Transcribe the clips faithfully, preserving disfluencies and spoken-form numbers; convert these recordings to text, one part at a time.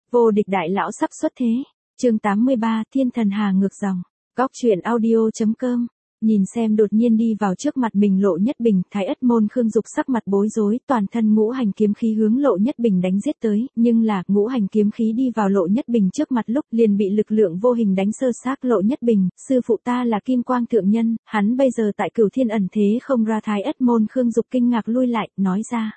Vô địch đại lão sắp xuất thế. Chương tám mươi ba, Thiên Thần Hà ngược dòng. Góc truyện audio chấm com. Nhìn xem đột nhiên đi vào trước mặt mình Lộ Nhất Bình, Thái Ất Môn Khương Dục sắc mặt bối rối, toàn thân ngũ hành kiếm khí hướng Lộ Nhất Bình đánh giết tới, nhưng là, ngũ hành kiếm khí đi vào Lộ Nhất Bình trước mặt lúc liền bị lực lượng vô hình đánh sơ xác. Lộ Nhất Bình, sư phụ ta là Kim Quang Thượng Nhân, hắn bây giờ tại Cửu Thiên ẩn thế không ra. Thái Ất Môn Khương Dục kinh ngạc lui lại, nói ra.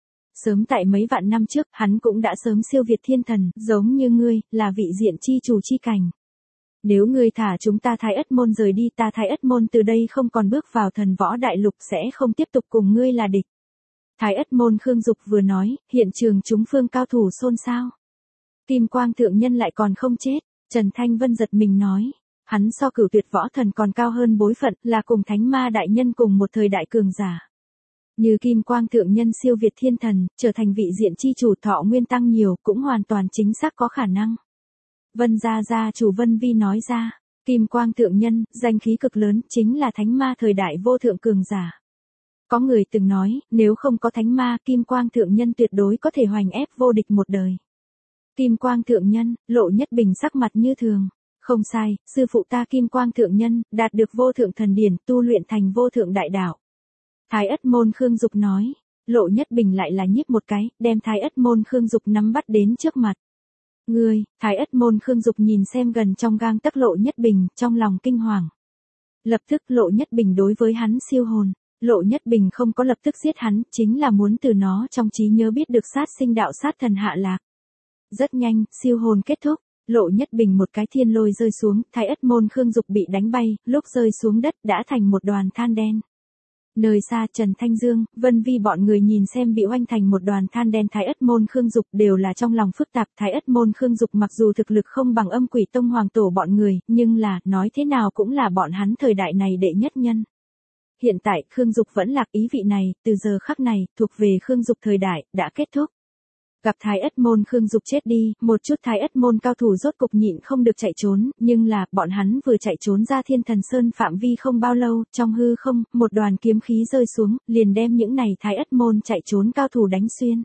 Sớm tại mấy vạn năm trước, hắn cũng đã sớm siêu việt thiên thần, giống như ngươi, là vị diện chi chủ chi cảnh. Nếu ngươi thả chúng ta Thái Ất Môn rời đi, ta Thái Ất Môn từ đây không còn bước vào thần võ đại lục, sẽ không tiếp tục cùng ngươi là địch. Thái Ất Môn Khương Dục vừa nói, hiện trường chúng phương cao thủ xôn xao. Kim Quang Thượng Nhân lại còn không chết, Trần Thanh Vân giật mình nói. Hắn so Cửu Tuyệt Võ Thần còn cao hơn bối phận, là cùng Thánh Ma Đại Nhân cùng một thời đại cường giả. Như Kim Quang Thượng Nhân siêu việt thiên thần, trở thành vị diện chi chủ, thọ nguyên tăng nhiều, cũng hoàn toàn chính xác có khả năng. Vân gia gia chủ Vân Vi nói ra, Kim Quang Thượng Nhân, danh khí cực lớn, chính là Thánh Ma thời đại vô thượng cường giả. Có người từng nói, nếu không có Thánh Ma, Kim Quang Thượng Nhân tuyệt đối có thể hoành ép vô địch một đời. Kim Quang Thượng Nhân, Lộ Nhất Bình sắc mặt như thường. Không sai, sư phụ ta Kim Quang Thượng Nhân, đạt được vô thượng thần điển, tu luyện thành vô thượng đại đạo. Thái Ất Môn Khương Dục nói, Lộ Nhất Bình lại là nhíp một cái, đem Thái Ất Môn Khương Dục nắm bắt đến trước mặt. Ngươi, Thái Ất Môn Khương Dục nhìn xem gần trong gang tấc Lộ Nhất Bình, trong lòng kinh hoàng. Lập tức Lộ Nhất Bình đối với hắn siêu hồn, Lộ Nhất Bình không có lập tức giết hắn, chính là muốn từ nó trong trí nhớ biết được sát sinh đạo sát thần hạ lạc. Rất nhanh, siêu hồn kết thúc, Lộ Nhất Bình một cái thiên lôi rơi xuống, Thái Ất Môn Khương Dục bị đánh bay, lúc rơi xuống đất đã thành một đoàn than đen. Nơi xa Trần Thanh Dương, Vân Vi bọn người nhìn xem bị oanh thành một đoàn than đen Thái Ất Môn Khương Dục đều là trong lòng phức tạp. Thái Ất Môn Khương Dục mặc dù thực lực không bằng Âm Quỷ Tông Hoàng Tổ bọn người, nhưng là, nói thế nào cũng là bọn hắn thời đại này đệ nhất nhân. Hiện tại, Khương Dục vẫn lạc, ý vị này, từ giờ khắc này, thuộc về Khương Dục thời đại, đã kết thúc. Gặp Thái Ất Môn Khương Dục chết đi, một chút Thái Ất Môn cao thủ rốt cục nhịn không được chạy trốn, nhưng là, bọn hắn vừa chạy trốn ra Thiên Thần Sơn phạm vi không bao lâu, trong hư không, một đoàn kiếm khí rơi xuống, liền đem những này Thái Ất Môn chạy trốn cao thủ đánh xuyên.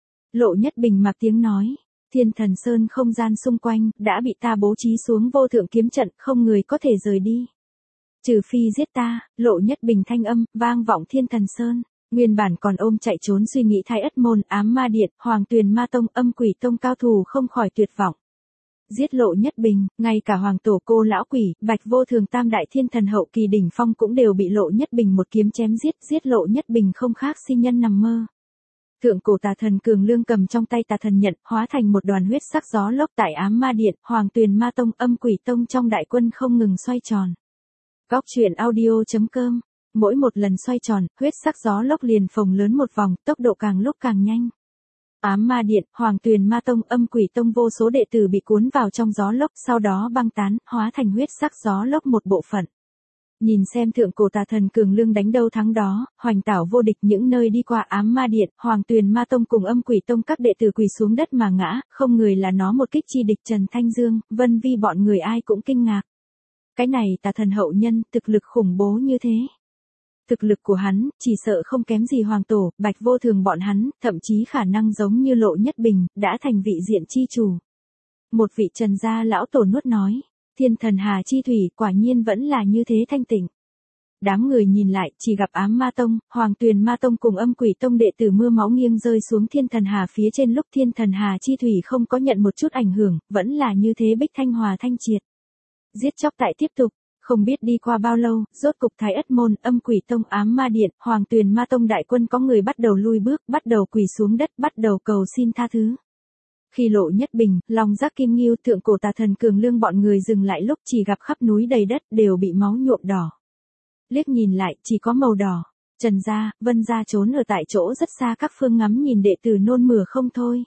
Lộ Nhất Bình mặc tiếng nói, Thiên Thần Sơn không gian xung quanh, đã bị ta bố trí xuống vô thượng kiếm trận, không người có thể rời đi. Trừ phi giết ta, Lộ Nhất Bình thanh âm, vang vọng Thiên Thần Sơn. Nguyên bản còn ôm chạy trốn suy nghĩ Thái Ất Môn, Ám Ma Điện, Hoàng Tuyền Ma Tông, Âm Quỷ Tông cao thủ không khỏi tuyệt vọng. Giết Lộ Nhất Bình, ngay cả Hoàng Tổ Cô Lão Quỷ, Bạch Vô Thường tam đại thiên thần hậu kỳ đỉnh phong cũng đều bị Lộ Nhất Bình một kiếm chém giết, giết Lộ Nhất Bình không khác si nhân nằm mơ. Thượng cổ tà thần Cường Lương cầm trong tay tà thần nhận, hóa thành một đoàn huyết sắc gió lốc tại Ám Ma Điện, Hoàng Tuyền Ma Tông, Âm Quỷ Tông trong đại quân không ngừng xoay tròn. Góc truyện audio chấm com. Mỗi một lần xoay tròn, huyết sắc gió lốc liền phồng lớn một vòng, tốc độ càng lúc càng nhanh. Ám Ma Điện, Hoàng Tuyền Ma Tông, Âm Quỷ Tông vô số đệ tử bị cuốn vào trong gió lốc, sau đó băng tán, hóa thành huyết sắc gió lốc một bộ phận. Nhìn xem thượng cổ tà thần Cường Lương đánh đâu thắng đó, hoành tảo vô địch, những nơi đi qua Ám Ma Điện, Hoàng Tuyền Ma Tông cùng Âm Quỷ Tông các đệ tử quỳ xuống đất mà ngã, không người là nó một kích chi địch. Trần Thanh Dương, Vân Vi bọn người ai cũng kinh ngạc. Cái này tà thần hậu nhân, thực lực khủng bố như thế. Thực lực của hắn, chỉ sợ không kém gì Hoàng Tổ, Bạch Vô Thường bọn hắn, thậm chí khả năng giống như Lộ Nhất Bình, đã thành vị diện chi chủ. Một vị Trần gia lão tổ nuốt nói, Thiên Thần Hà chi thủy quả nhiên vẫn là như thế thanh tịnh. Đám người nhìn lại, chỉ gặp Ám Ma Tông, Hoàng Tuyền Ma Tông cùng Âm Quỷ Tông đệ tử mưa máu nghiêng rơi xuống Thiên Thần Hà phía trên lúc Thiên Thần Hà chi thủy không có nhận một chút ảnh hưởng, vẫn là như thế bích thanh hòa thanh triệt. Giết chóc tại tiếp tục. Không biết đi qua bao lâu, rốt cục Thái Ất Môn, Âm Quỷ Tông, Ám Ma Điện, Hoàng Tuyền Ma Tông đại quân có người bắt đầu lui bước, bắt đầu quỳ xuống đất, bắt đầu cầu xin tha thứ. Khi Lộ Nhất Bình, Long Giác Kim Ngưu, thượng cổ tà thần Cường Lương bọn người dừng lại lúc chỉ gặp khắp núi đầy đất đều bị máu nhuộm đỏ. Liếc nhìn lại, chỉ có màu đỏ. Trần gia, Vân gia trốn ở tại chỗ rất xa các phương ngắm nhìn đệ tử nôn mửa không thôi.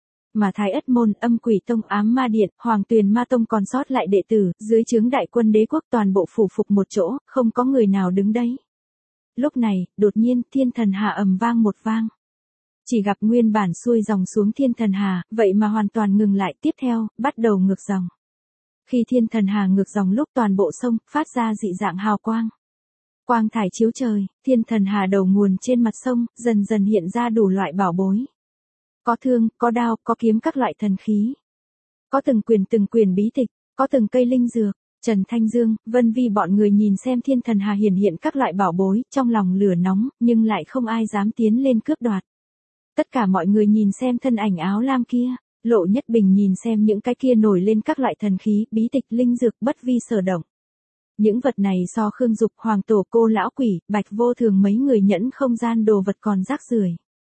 Mà Thái Ất Môn, Âm Quỷ Tông, Ám Ma Điện, Hoàng Tuyền Ma Tông còn sót lại đệ tử, dưới trướng đại quân đế quốc toàn bộ phủ phục một chỗ, không có người nào đứng đấy. Lúc này, đột nhiên, Thiên Thần Hà ầm vang một vang. Chỉ gặp nguyên bản xuôi dòng xuống Thiên Thần Hà, vậy mà hoàn toàn ngừng lại, tiếp theo, bắt đầu ngược dòng. Khi Thiên Thần Hà ngược dòng lúc toàn bộ sông, phát ra dị dạng hào quang. Quang thải chiếu trời, Thiên Thần Hà đầu nguồn trên mặt sông, dần dần hiện ra đủ loại bảo bối. Có thương, có đao, có kiếm các loại thần khí. có từng quyền từng quyền bí tịch, có từng cây linh dược. Trần Thanh Dương, Vân Vi bọn người nhìn xem thiên thần hà hiển hiện các loại bảo bối, trong lòng lửa nóng, nhưng lại không ai dám tiến lên cướp đoạt. Tất cả mọi người nhìn xem thân ảnh áo lam kia, Lộ Nhất Bình nhìn xem những cái kia nổi lên các loại thần khí, bí tịch linh dược bất vi sở động. Những vật này so Khương Dục, Hoàng Tổ, Cô Lão Quỷ, Bạch Vô Thường mấy người nhẫn không gian đồ vật còn rác rưởi.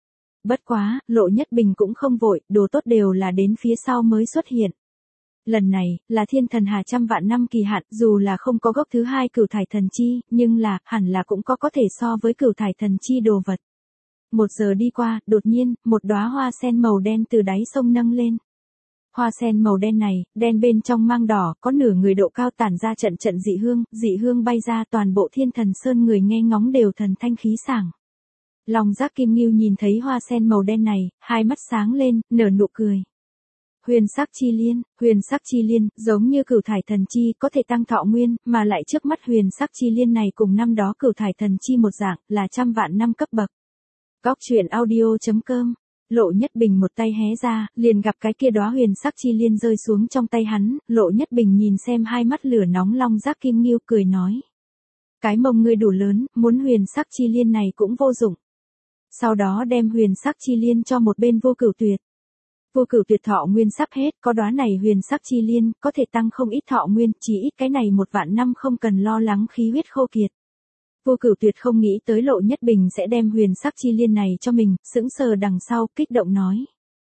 Bất quá, Lộ Nhất Bình cũng không vội, đồ tốt đều là đến phía sau mới xuất hiện. Lần này, là thiên thần hà trăm vạn năm kỳ hạn, dù là không có gốc thứ hai cửu thải thần chi, nhưng là, hẳn là cũng có có thể so với cửu thải thần chi đồ vật. Một giờ đi qua, đột nhiên, một đóa hoa sen màu đen từ đáy sông nâng lên. Hoa sen màu đen này, đen bên trong mang đỏ, có nửa người độ cao tản ra trận trận dị hương, dị hương bay ra toàn bộ thiên thần sơn người nghe ngóng đều thần thanh khí sảng. Long Giác Kim Ngưu nhìn thấy hoa sen màu đen này, hai mắt sáng lên, nở nụ cười. Huyền sắc chi liên, huyền sắc chi liên, giống như cửu thải thần chi có thể tăng thọ nguyên, mà lại trước mắt huyền sắc chi liên này cùng năm đó cửu thải thần chi một dạng, là trăm vạn năm cấp bậc. Góc truyện audio chấm com. Lộ Nhất Bình một tay hé ra, liền gặp cái kia đóa huyền sắc chi liên rơi xuống trong tay hắn, Lộ Nhất Bình nhìn xem hai mắt lửa nóng Long Giác Kim Ngưu cười nói. Cái mông ngươi đủ lớn, muốn huyền sắc chi liên này cũng vô dụng. Sau đó đem huyền sắc chi liên cho một bên Vô Cửu Tuyệt. Vô Cửu Tuyệt thọ nguyên sắp hết, có đóa này huyền sắc chi liên, có thể tăng không ít thọ nguyên, chỉ ít cái này một vạn năm không cần lo lắng khí huyết khô kiệt. Vô Cửu Tuyệt không nghĩ tới Lộ Nhất Bình sẽ đem huyền sắc chi liên này cho mình, sững sờ đằng sau, kích động nói.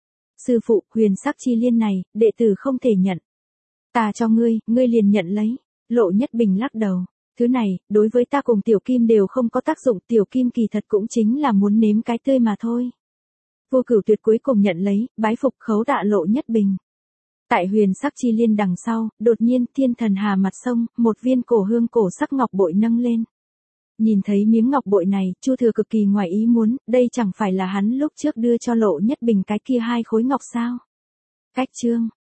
Sư phụ, huyền sắc chi liên này, đệ tử không thể nhận. Ta cho ngươi, ngươi liền nhận lấy. Lộ Nhất Bình lắc đầu. Thứ này, đối với ta cùng Tiểu Kim đều không có tác dụng, Tiểu Kim kỳ thật cũng chính là muốn nếm cái tươi mà thôi. Vô Cửu Tuyệt cuối cùng nhận lấy, bái phục khấu tạ Lộ Nhất Bình. Tại huyền sắc chi liên đằng sau, đột nhiên thiên thần hà mặt sông, một viên cổ hương cổ sắc ngọc bội nâng lên. Nhìn thấy miếng ngọc bội này, Chu Thừa cực kỳ ngoài ý muốn, đây chẳng phải là hắn lúc trước đưa cho Lộ Nhất Bình cái kia hai khối ngọc sao. Cách chương,